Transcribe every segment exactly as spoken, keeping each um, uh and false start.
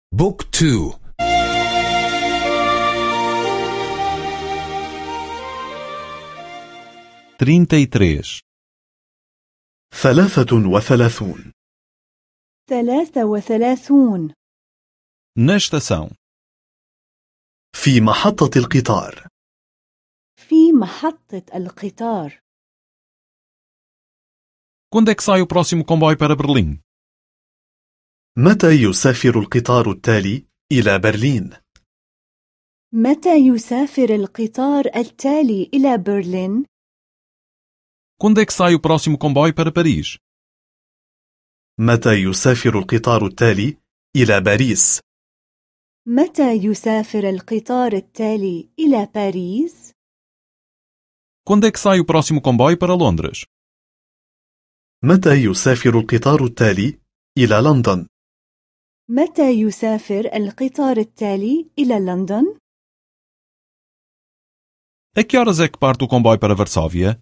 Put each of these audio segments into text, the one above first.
بوك تو. trinta e três. ثلاثة وثلاثون. ثلاثة وثلاثون. Na estação. في محطة القطار. في محطة القطار. Quando é que sai o próximo comboio para Berlim? متى يسافر القطار التالي إلى برلين؟ متى يسافر القطار التالي إلى برلين؟ Quando é que sai o próximo comboio para Paris? متى يسافر القطار التالي إلى باريس؟ متى يسافر القطار التالي إلى باريس؟ Quando é que sai o próximo comboio para Londres? متى يسافر القطار التالي إلى لندن؟ متى يسافر القطار التالي إلى لندن؟ A que horas é que parte o comboio para Varsóvia?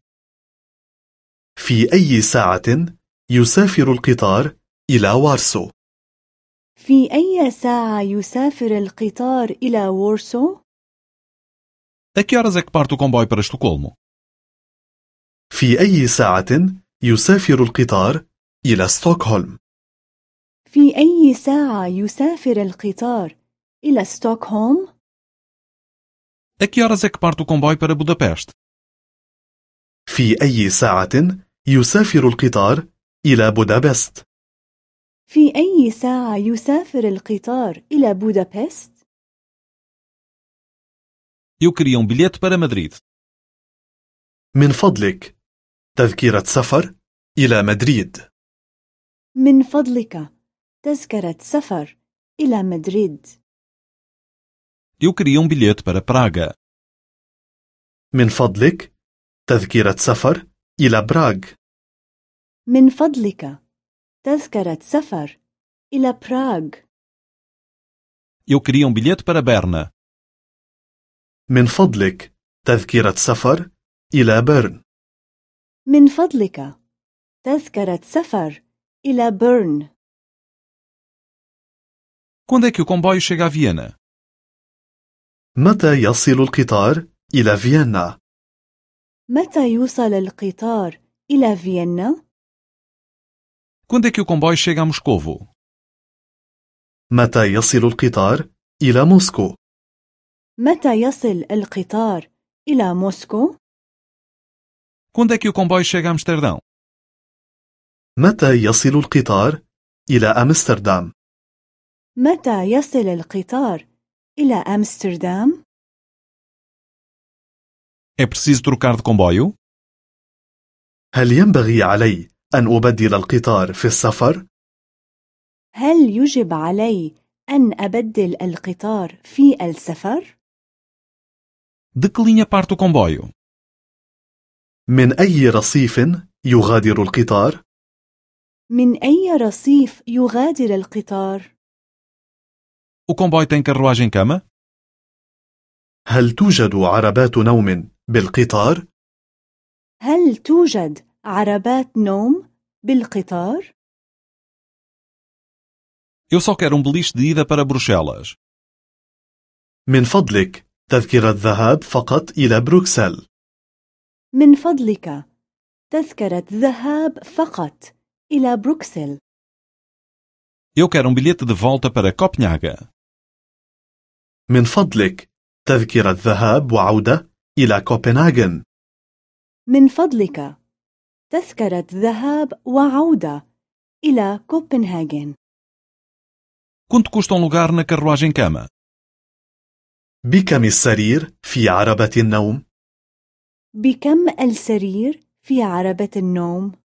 في أي ساعة يسافر القطار إلى وارسو؟ في أي ساعة يسافر القطار إلى وورسو؟ A que horas é que parte o comboio para Estocolmo? في أي ساعة يسافر القطار إلى ستوكهولم؟ في أي ساعة يسافر القطار إلى ستوكهولم؟ A que horas é que parte o comboio para Budapeste? في أي ساعة يسافر القطار إلى بودابست؟ في أي ساعة يسافر القطار إلى بودابست؟ Eu queria um bilhete para Madrid. من فضلك تذكرة سفر إلى مدريد. من فضلك تذكرة سفر إلى مدريد. Eu queria um bilhete para Praga. من فضلك تذكرة سفر إلى براغ. من فضلك تذكرة سفر إلى براغ. Eu queria um bilhete para Berna. من فضلك تذكرة سفر إلى بيرن. من فضلك تذكرة سفر إلى بيرن. Quando é que o comboio chega a Viena? متى يصل القطار إلى فيينا؟ متى يوصل القطار إلى فيينا؟ Quando é que o comboio chega a Moscovo? متى يصل القطار إلى موسكو؟ متى يصل القطار إلى موسكو؟ Quando é que o comboio chega a Amsterdão? متى يصل القطار إلى أمستردام؟ متى يصل القطار إلى أمستردام؟ É preciso trocar de comboio? هل ينبغي علي أن أبدل القطار في السفر؟ هل يجب علي أن أبدل القطار في السفر؟ De que linha parte o comboio? من أي رصيف يغادر القطار؟ من أي رصيف يغادر القطار؟ O comboio tem carruagem cama? هل توجد عربات نوم بالقطار؟ هل توجد عربات نوم بالقطار؟ Eu só quero um beliche de ida para Bruxelas. من فضلك تذكرة ذهاب فقط إلى بروكسل. من فضلك تذكرة ذهاب فقط إلى بروكسل. Eu quero um bilhete de volta para Copenhaga. من فضلك تذكرة ذهاب وعودة إلى كوبنهاغن. من فضلك تذكرة ذهاب وعودة إلى كوبنهاغن. Quanto custa um lugar na carruagem cama? بكم السرير في عربة النوم؟ بكم السرير في عربة النوم؟